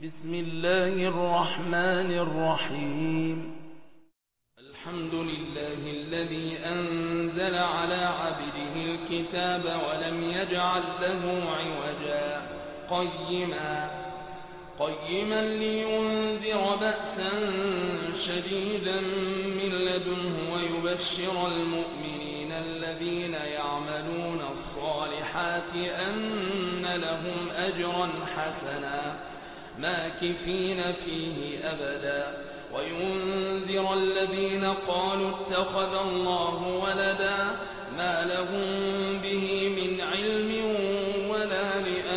بسم الله الرحمن الرحيم. الحمد لله الذي أنزل على عبده الكتاب ولم يجعل له عوجا قيما لينذر بأسا شديدا من لدنه ويبشر المؤمنين الذين يعملون الصالحات أن لهم أجرا حسنا ماكثين فيه أبدا وينذر الذين قالوا اتخذ الله ولدا ما لهم به من علم ولا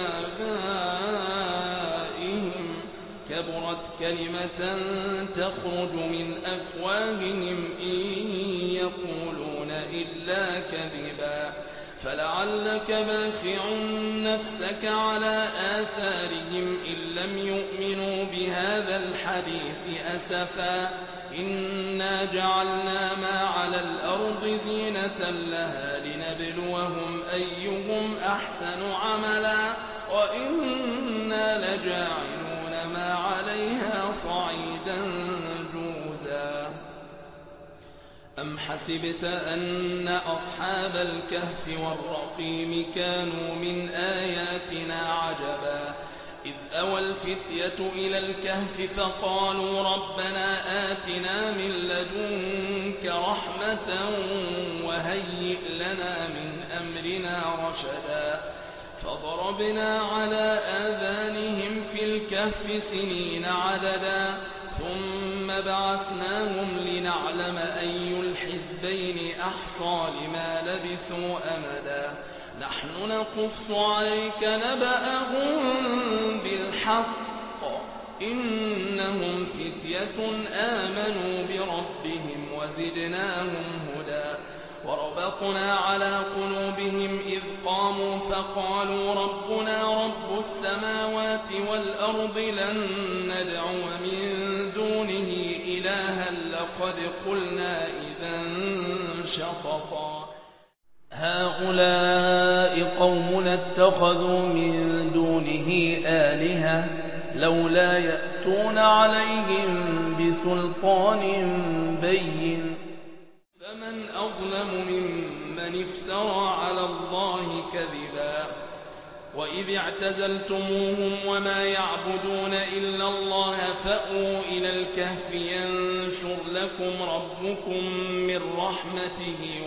لآبائهم كبرت كلمة تخرج من أفواههم إن يقولون إلا كذبا فلعلك باخع نفسك على آثارهم إن لم يؤمنوا بهذا الحديث أسفا إنا جعلنا ما على الأرض زينة لها لنبلوهم أيهم أحسن عملا وإنا لجاعلون ما عليها صعيدا جرزا أم حسبت أن أصحاب الكهف والرقيم كانوا من آياتنا عجبا إذ أوى الفتية إلى الكهف فقالوا ربنا آتنا من لدنك رحمة وهيئ لنا من أمرنا رشدا فضربنا على آذانهم في الكهف سنين عددا ثم بعثناهم لنعلم أي الحزبين أحصى لما لبثوا أمدا نحن نقص عليك نبأهم بالحق إنهم فتية آمنوا بربهم وزدناهم هدى وربطنا على قلوبهم إذ قاموا فقالوا ربنا رب السماوات والأرض لن ندعو من دونه إلها لقد قلنا إذا شططا هؤلاء قومنا اتخذوا من دونه آلهة لولا يأتون عليهم بسلطان بين فمن أظلم ممن افترى على الله كذبا وإذ اعتزلتموهم وما يعبدون إلا الله فأووا إلى الكهف ينشر لكم ربكم من رحمته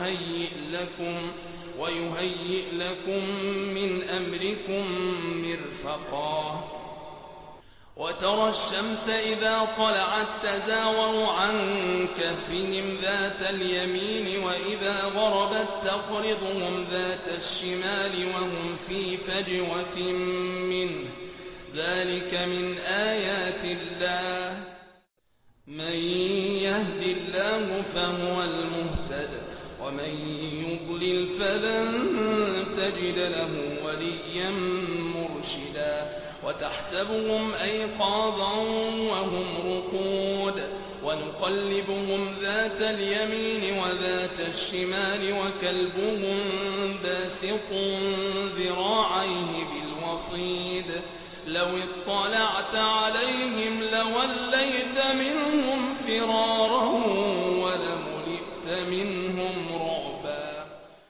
ويهيئ لكم من أمركم مرفقا وترى الشمس إذا طلعت تزاور عن كهفهم ذات اليمين وإذا غربت تقرضهم ذات الشمال وهم في فجوة منه ذلك من آيات الله من يهد الله فهو المهتد ومن يضلل فلن تجد له وليا مرشدا وتحسبهم أيقاظا وهم رقود ونقلبهم ذات اليمين وذات الشمال وكلبهم باسط ذراعيه بالوصيد لو اطلعت عليهم لوليت منهم فرارا ولملئت منهم رعبا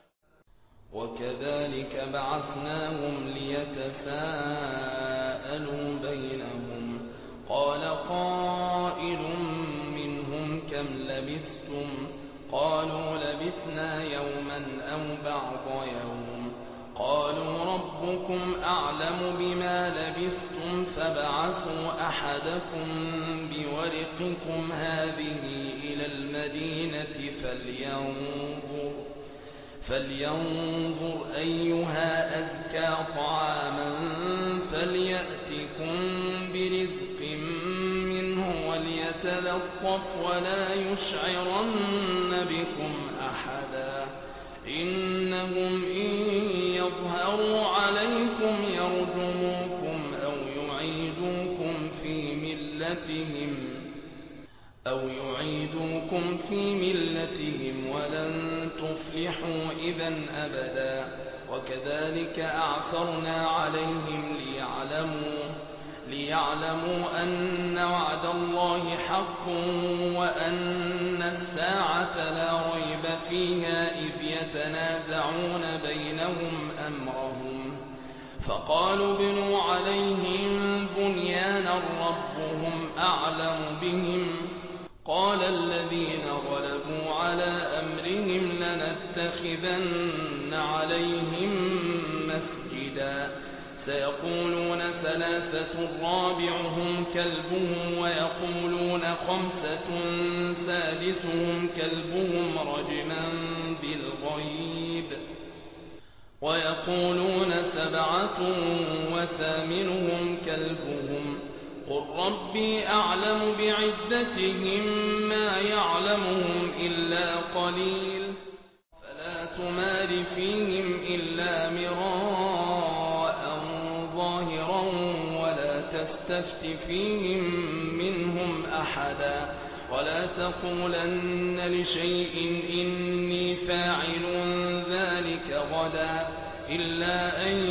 وكذلك بعثناهم ليتساءلوا بينهم قال قائل منهم كم لبثتم قالوا لبثنا يوما أو بعض يوم قالوا ربكم أعلم بما لبثتم فابعثوا أحدكم بورقكم هذه إلى المدينة فلينظر أيها أزكى طعاما فليأتكم برزق منه وليتلطف ولا يشعرن بكم أحدا إنهم إن يظهروا عليكم يرجموكم أو يعيدوكم في ملتهم ولن تفلحوا إذا أبدا وكذلك أعثرنا عليهم ليعلموا أن وعد الله حق وأن الساعة لا ريب فيها إذ يتنازعون بينهم أمرهم فقالوا ابنوا عليهم بنيانا ربهم أعلم بهم قال الذين غلبوا على أمرهم لنتخذن عليهم مسجدا سيقولون ثلاثة رابعهم كلبهم ويقولون خمسة سادسهم كلبهم رجما بالغيب ويقولون سبعة وثامنهم كلبهم قل ربي أعلم بعدتهم ما يعلمهم إلا قليل فلا تمار فيهم إلا مراء ظاهرا ولا تستفت فيهم منهم أحدا ولا تقولن لشيء إني فاعل ذلك غدا إلا أن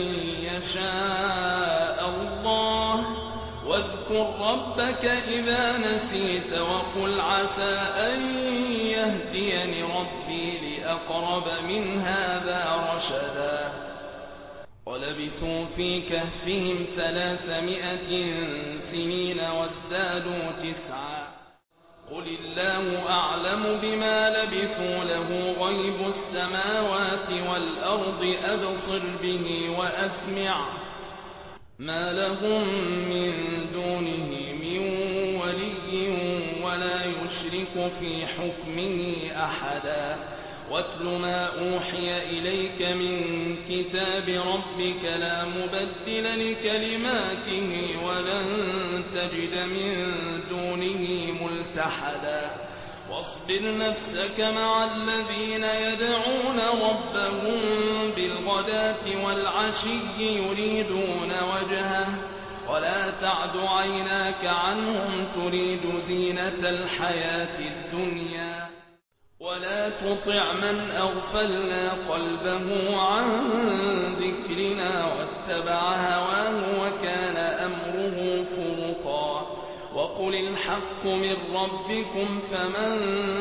يشاء الله واذكر ربك إذا نسيت وقل عسى أن يهديني ربي لأقرب من هذا رشدا ولبثوا في كهفهم 300 سنين وازدادوا 9 قل الله أعلم بما لبثوا له غيب السماوات والأرض أبصر به وأسمع ما لهم من دونه من ولي ولا يشرك في حكمه أحدا واتل ما أوحي إليك من كتاب ربك لا مبدل لكلماته ولن تجد من دونه ملتحدا واصبر نفسك مع الذين يدعون ربهم بالغداة والعشي يريدون وجهه ولا تعد عيناك عنهم تريد زينة الحياة الدنيا ولا تطع من أغفلنا قلبه عن ذكرنا واتبع هواه وكان أمره فرطا وقل الحق من ربكم فمن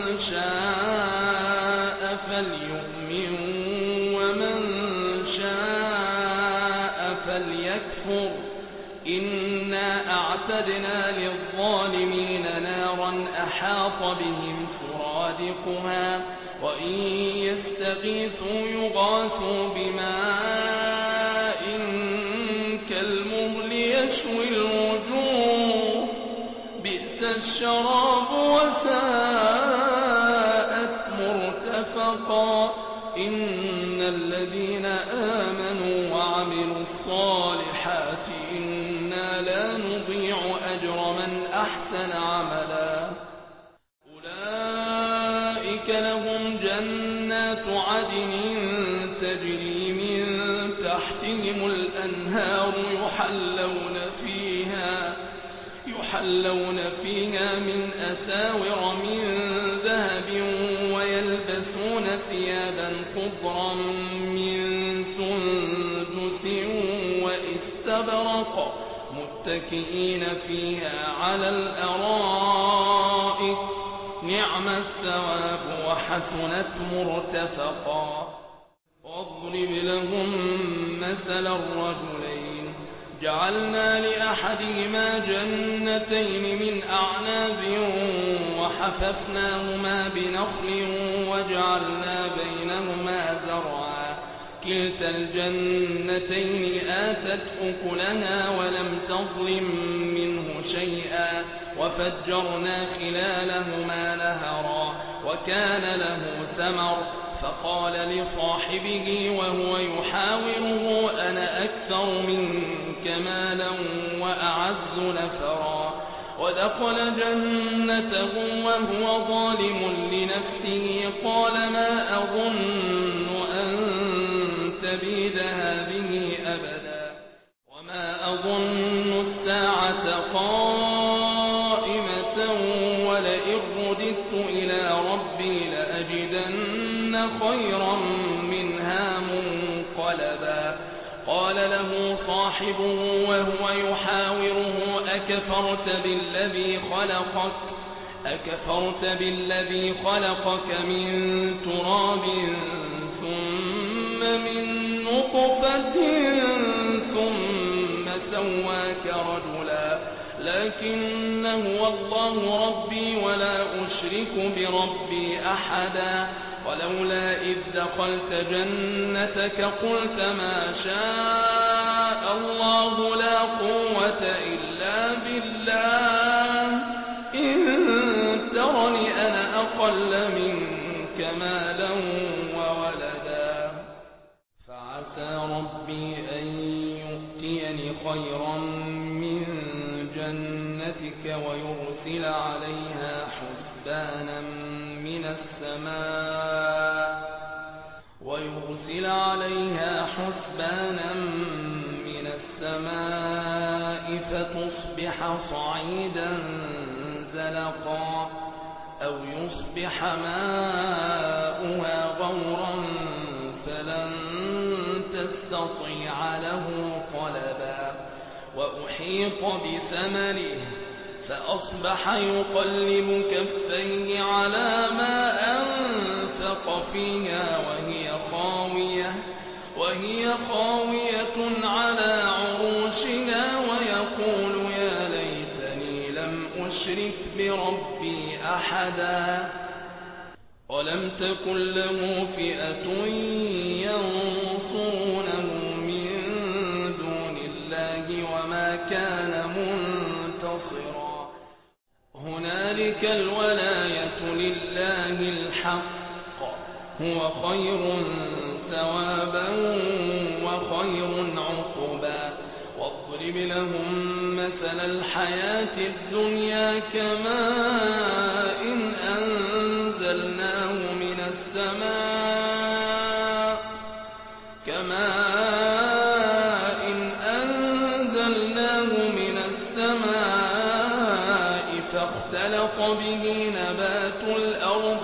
شاء فليؤمن ومن شاء فليكفر إنا أعتدنا للظالمين نارا أحاط بهم سرادقها وإن يستغيثوا يغاثوا بماء كالمهل يشوي الوجوه بئس الشراب وساءت مرتفقا إن الذين آمنوا وعملوا الصالحات إنا لا نضيع أجر من أحسن عملا أولئك لهم جنات عدن تجري من تحتهم الأنهار يحلون فيها من أساور من ذهب ويلبسون ثيابا خضرا من سندس واستبرق متكئين فيها على الأرائك نعم الثواب وحسنت مرتفقا واضرب لهم مثل الرجلين جعلنا لأحدهما جنتين من أعناب وحففناهما بنخل وجعلنا بينهما زرعا كلتا الجنتين آتت أكلها ولم تظلم منه شيئا وفجرنا خلالهما نهرا وكان له ثمر فقال لصاحبه وهو يحاوره أنا أكثر منك مالا وأعز نفرا ودخل جنته وهو ظالم لنفسه قال ما أظن أن تبيد هذه أبدا وما أظن الساعة قائمة ولئن رددت إلى ربي لأجدن خيرا منها منقلبا قال له صاحبه وهو يحاوره أكفرت بالذي خلقك من تراب ثم من نطفة ثم سواك رجلا لكن هو الله ربي ولا أشرك بربي أحدا ولولا إذ دخلت جنتك قلت ما شاء الله لا قوة إلا بالله إن ترني أنا أقل منك مالا وولدا فعسى ربي أن يؤتيني خيرا من جنتك ويرسل عليها حسبانا من السماء فتصبح صعيدا زلقا أو يصبح ماؤها غورا فلن تستطيع له طلبا وأحيط بثمره فأصبح يقلب كفيه على ما أنفق فيها وهي خاوية على عروشها ويقول يا ليتني لم أشرك بربي أحدا ولم تكن له فئة ينصرونه من دون الله وما كان منتصرا هنالك الولاية لله الحق هو خير ثوابا وخير عقبا واضرب لهم مثل الحياة الدنيا كماء أنزلناه من السماء فاختلط به نبات الأرض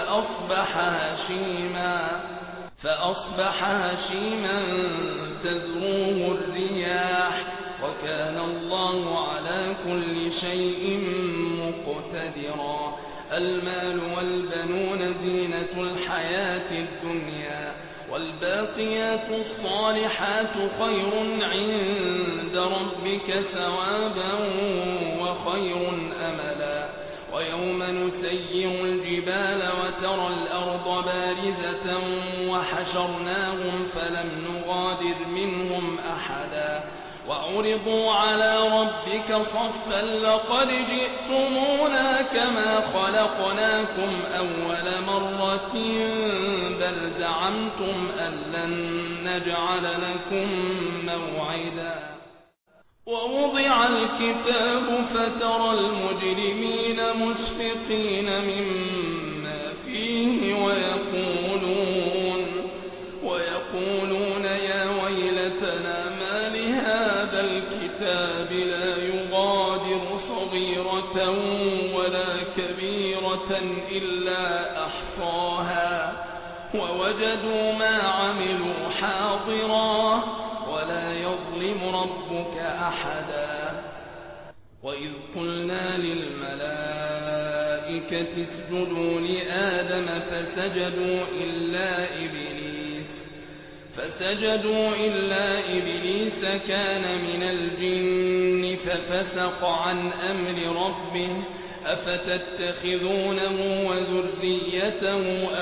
فأصبح هشيما تذروه الرياح وكان الله على كل شيء مقتدرا المال والبنون زينة الحياة الدنيا والباقيات الصالحات خير عند ربك ثوابا وخير أملا ويوم نسير الجبال وترى الأرض بارزة وحشرناهم فلم نغادر منهم أحدا وعرضوا على ربك صفا لقد جئتمونا كما خلقناكم أول مرة بل زعمتم أن لن نجعل لكم موعدا ووضع الكتاب فترى المجرمين مشفقين مما فيه ويقولون يا ويلتنا ما لهذا الكتاب لا يغادر صغيرة ولا كبيرة إلا أحصاها ووجدوا ما عملوا حاضرا ولا يظلم ربك أحدا وإذ قلنا للملائكة اسجدوا لآدم فسجدوا إلا إبليس كان من الجن ففسق عن أمر ربه أفتتخذونه وذريته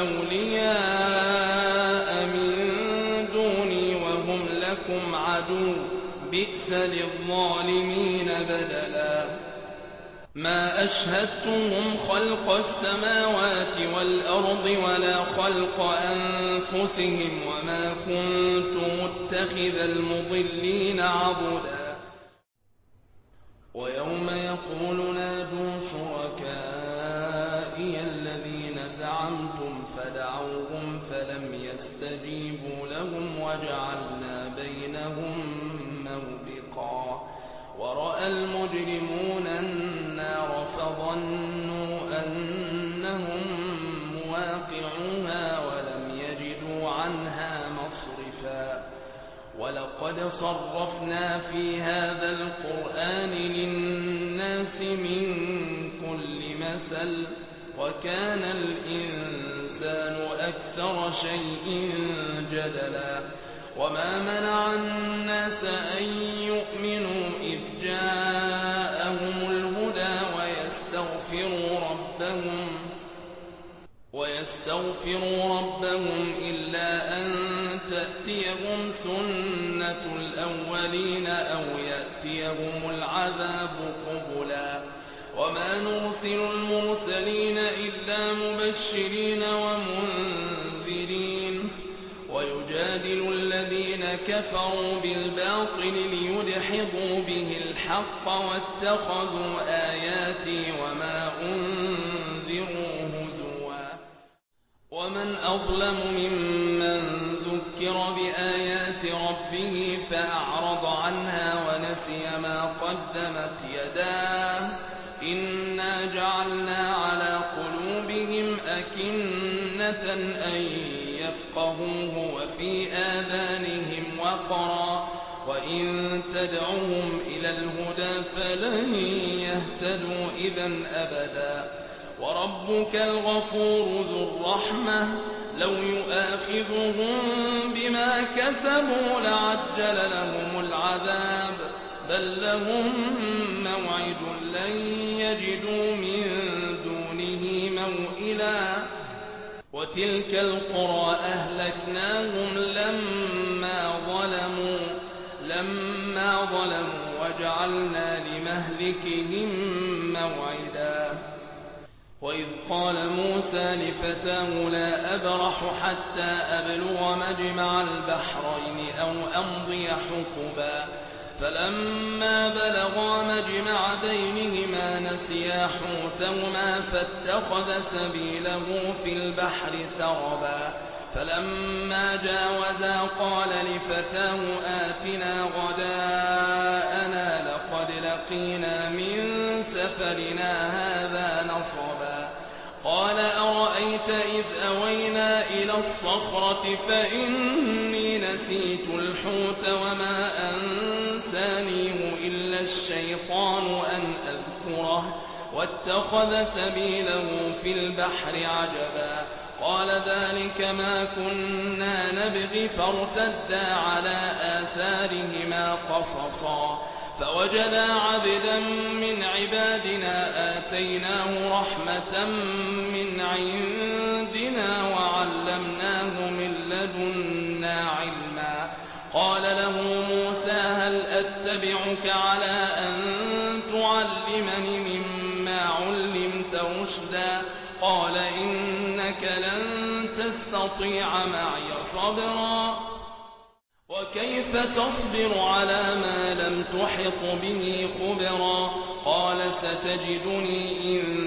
أولياء من دوني وهم لكم عدو بئس للظالمين بدلا ما أشهدتهم خلق السماوات والأرض ولا خلق أنفسهم وما كنت متخذ المضلين عضدا ويوم يقول نادوا شركائي الذين زعمتم فدعوهم فلم يستجيبوا لهم وجعلنا بينهم موبقا ورأى المجرمون النار فظنوا أنهم مواقعوها ولم يجدوا عنها مصرفا ولقد وقد صرفنا في هذا القرآن للناس من كل مثل وكان الإنسان أكثر شيء جدلا وما منع الناس أن يؤمنوا إذ جاءهم الهدى ويستغفروا ربهم إلا أن تأتيهم سنة الأولين أو يأتيهم العذاب قبلا وما نرسل المرسلين إلا مبشرين ومنذرين ويجادل الذين كفروا بالباطل ليدحضوا به الحق واتخذوا آياتي وما أنذروا هزوا ومن أظلم ممن ذكر بآيات ربه فأعرض عنها ونسي ما قدمت يداه إنا جعلنا على قلوبهم أكنة أن يفقهوه وفي آذانهم وقرا وإن تدعوهم إلى الهدى فلن يهتدوا إذا أبدا وربك الغفور ذو الرحمة لو يؤاخذهم بما كسبوا لعجل لهم العذاب بل لهم موعد لن يجدوا من دونه موئلا وتلك القرى أهلكناهم لما ظلموا وجعلنا لمهلكهم موعدا وإذ قال موسى لفتاه لا أبرح حتى أبلغ مجمع البحرين أو أمضي حقبا فلما بلغا مجمع بينهما نسيا حوتهما فاتخذ سبيله في البحر سربا فلما جاوزا قال لفتاه آتنا غداءنا لقد لقينا من سفرنا هذا نصبا قال أرأيت إذ أوينا إلى الصخرة فإني نسيت الحوت وما أنسانيه إلا الشيطان أن أذكره واتخذ سبيله في البحر عجبا قال ذلك ما كنا نبغي فارتدا على آثارهما قصصا فوجدا عبدا من عبادنا آتيناه رحمة من عندنا وعلمناه من لدنا علما قال له موسى هل أتبعك على أن تعلمني مما علمت رشدا قال إنك لن تستطيع معي صبرا وكيف تصبر على ما لم تحط به خبرا قال ستجدني إن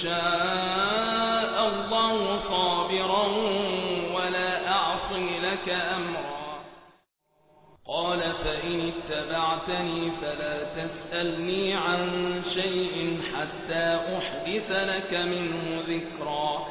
شاء الله صابرا ولا أعصي لك أمرا قال فإن اتبعتني فلا تسألني عن شيء حتى أحدث لك منه ذكرا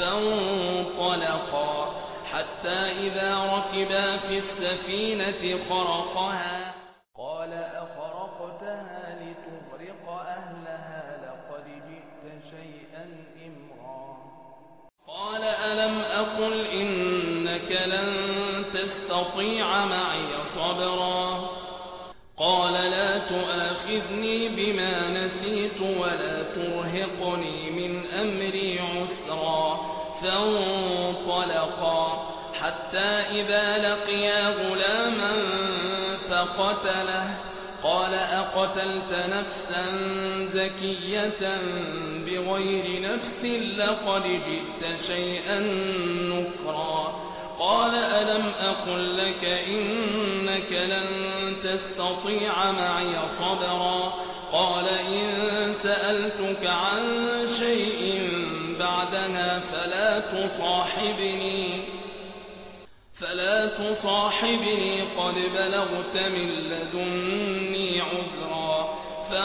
فانطلقا حتى إذا ركبا في السفينة خرقها قال أخرقتها لتغرق أهلها لقد جئت شيئا إمرا قال ألم أقل إنك لن تستطيع معي صبرا قال لا تؤاخذني بما نسيت ولا ترهقني من أمري عسرا فانطلقا حتى إذا لقيا غلاما فقتله قال أقتلت نفسا زكية بغير نفس لقد جئت شيئا نكرا قال ألم أقل لك إنك لن تستطيع معي صبرا قال إن سألتك عن شيء بعدها فلا تصاحبني قد بلغت من لدني عذرا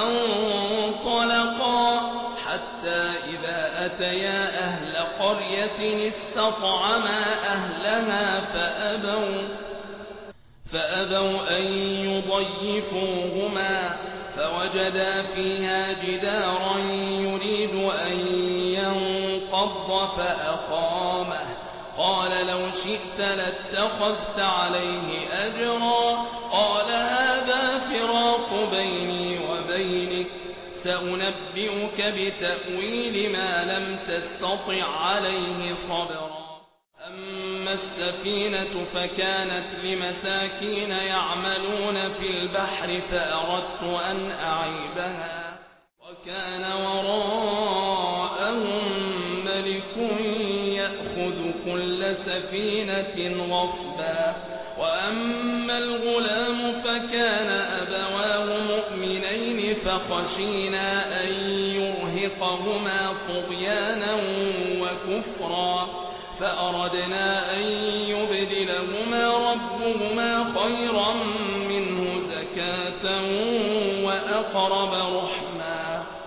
فانطلقا حتى إذا أتيا أهل قرية استطعما أهلها فأبوا أن يضيفوهما فوجدا فيها جدارا يريد أن ينقض فأقامه قال لو شئت لاتخذت عليه أجرا قال هذا فراق بيني وبينك سأنبئك بتأويل ما لم تستطع عليه صبرا أما السفينة فكانت لمساكين يعملون في البحر فأردت أن أعيبها وكان وراءهم ملك يأخذ كل سفينة غصبا وأما الغلام فكان أبواه مؤمنين فخشينا أن يرهقهما طغيانا وكفرا فأردنا أن يبدلهما ربهما خيرا منه زكاة وأقرب رحما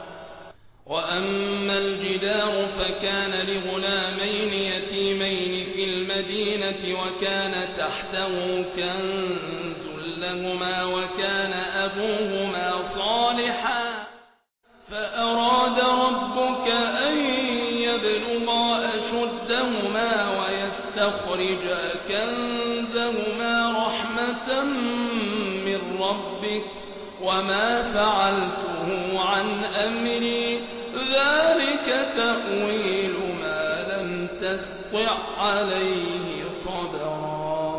وأما الجدار فكان لغلامين يتيمين في المدينة وكان تحته كنز لهما وكان أبوهما صالحا فأراد ربك أن يبلغا أشدهما ويستخرجا كنزهما رحمة من ربك وما فعلته عن أمري ذلك تأويل ما لم تستطع عليه صبرا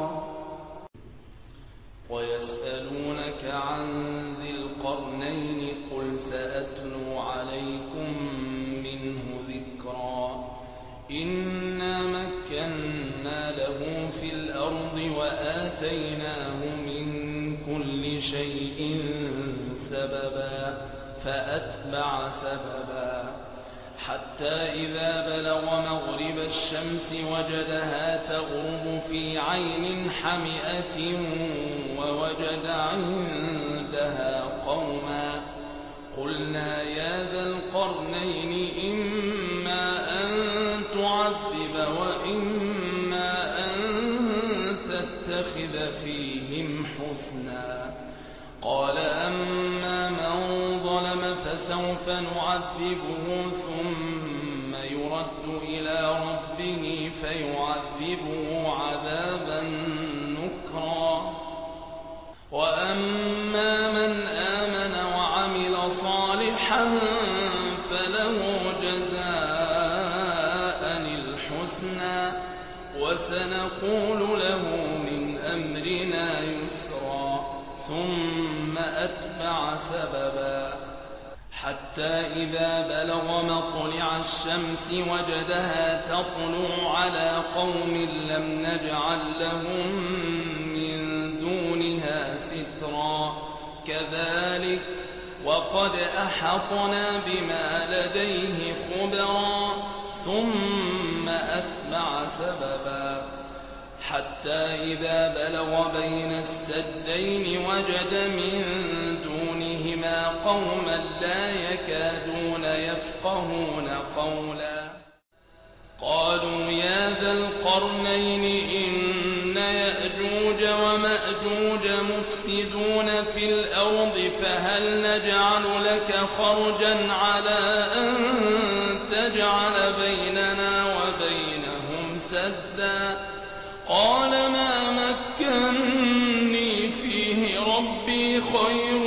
ويسألونك عن ذي القرنين قل سأتلو عليكم منه ذكرا إنا مكنا له في الأرض وآتيناه من كل شيء سببا فأتبع سببا حتى إذا بلغ مغرب الشمس وجدها تغرب في عين حمئة ووجد عندها قوما قلنا يا ذا القرنين إما أن تعذب وإما أن تتخذ فيهم حسنا قال أما من ظلم فسوف نعذبه ثم يرد إلى ربه فيعذبه عذابا نكرا وأما من آمن وعمل صالحا فله جزاء الحسنى وسنقول له من أمرنا يسرا ثم أتبع سببا حتى إذا بلغ مطلع الشمس وجدها تطلع على قوم لم نجعل لهم من دونها سترا كذلك وقد أحطنا بما لديه خبرا ثم أتبع سببا حتى إذا بلغ بين السدين وجد من دونهما قوما لا يكادون يفقهون قولا قالوا يا ذا القرنين إن يأجوج ومأجوج مفسدون في الأرض فهل نجعل لك خرجا على أن تجعل بيننا وبينهم سدا قال ما مكنني فيه ربي خير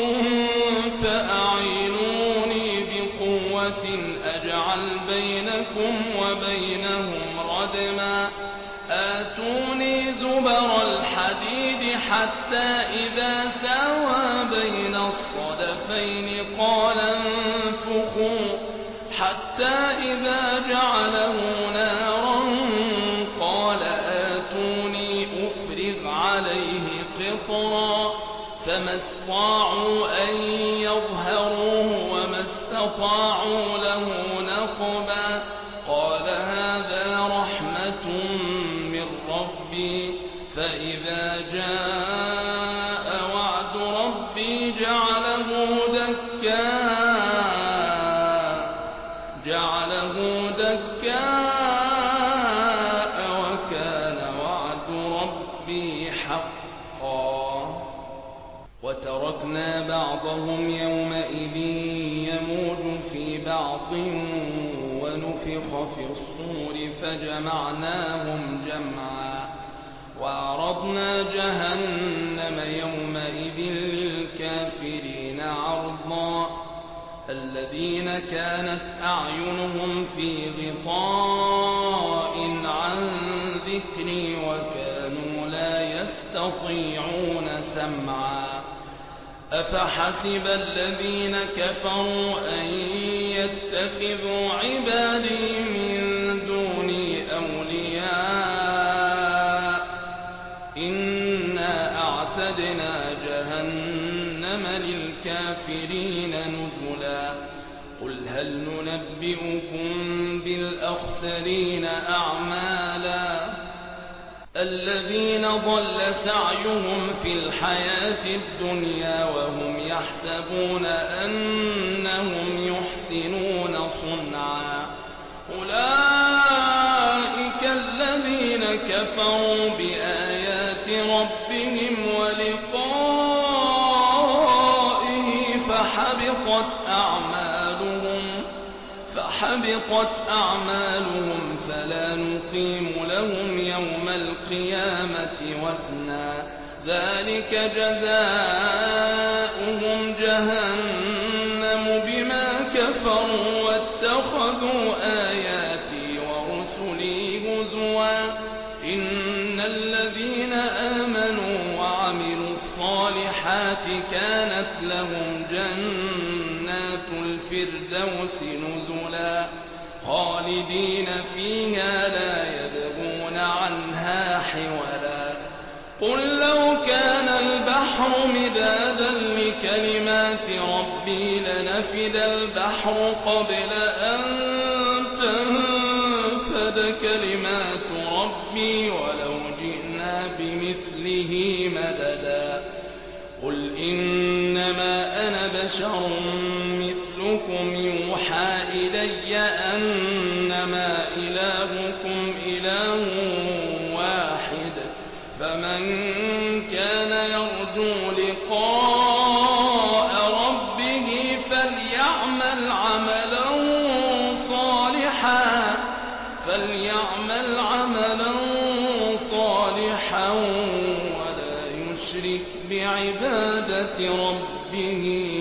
فأعينوني بقوة أجعل بينكم وبينهم ردما آتوني زبر الحديد حتى إذا ساوى بين الصدفين قال انفخوا حتى إذا جعله نارا قال آتوني أفرغ عليه قطرا فما استطاعوا أن يظهروه وما استطاعوا له نقبا قال هذا رحمة من ربي فإذا جاء وعد ربي جعله دكاء وكان وعد ربي حقا بعضهم يومئذ يموج في بعض ونفخ في الصور فجمعناهم جمعا وعرضنا جهنم يومئذ للكافرين عرضا الذين كانت أعينهم في غطاء عن ذكري وكانوا لا يستطيعون سمعا أفحسب الذين كفروا أن يتخذوا عبادي من دوني أولياء إنا أعتدنا جهنم للكافرين نزلا قل هل ننبئكم بالأخسرين أعمالا الذين ضل سعيهم في الحياة الدنيا وهم يحسبون أنهم يحسنون صنعا أولئك الذين كفروا بآيات ربهم ولقائه فحبطت أعمالهم فلا نقيم لهم يوم القيامة وزنا ذلك جزاؤهم جهنم بما كفروا واتخذوا آياتي ورسلي هزوا إن الذين آمنوا وعملوا الصالحات كانت لهم جنات الفردوس نزلا خالدين فيها لا يبغون عنها حولا قل لو كان البحر مدادا لكلمات ربي لنفد البحر قبل أن تنفد كلمات ربي ولو جئنا بمثله مددا قل إنما أنا بشر مثلكم يوحى إلي أنما إلهكم إله واحد فمن كان يرجو لقاء ربه فليعمل عملا صالحا ولا يشرك بعبادة ربه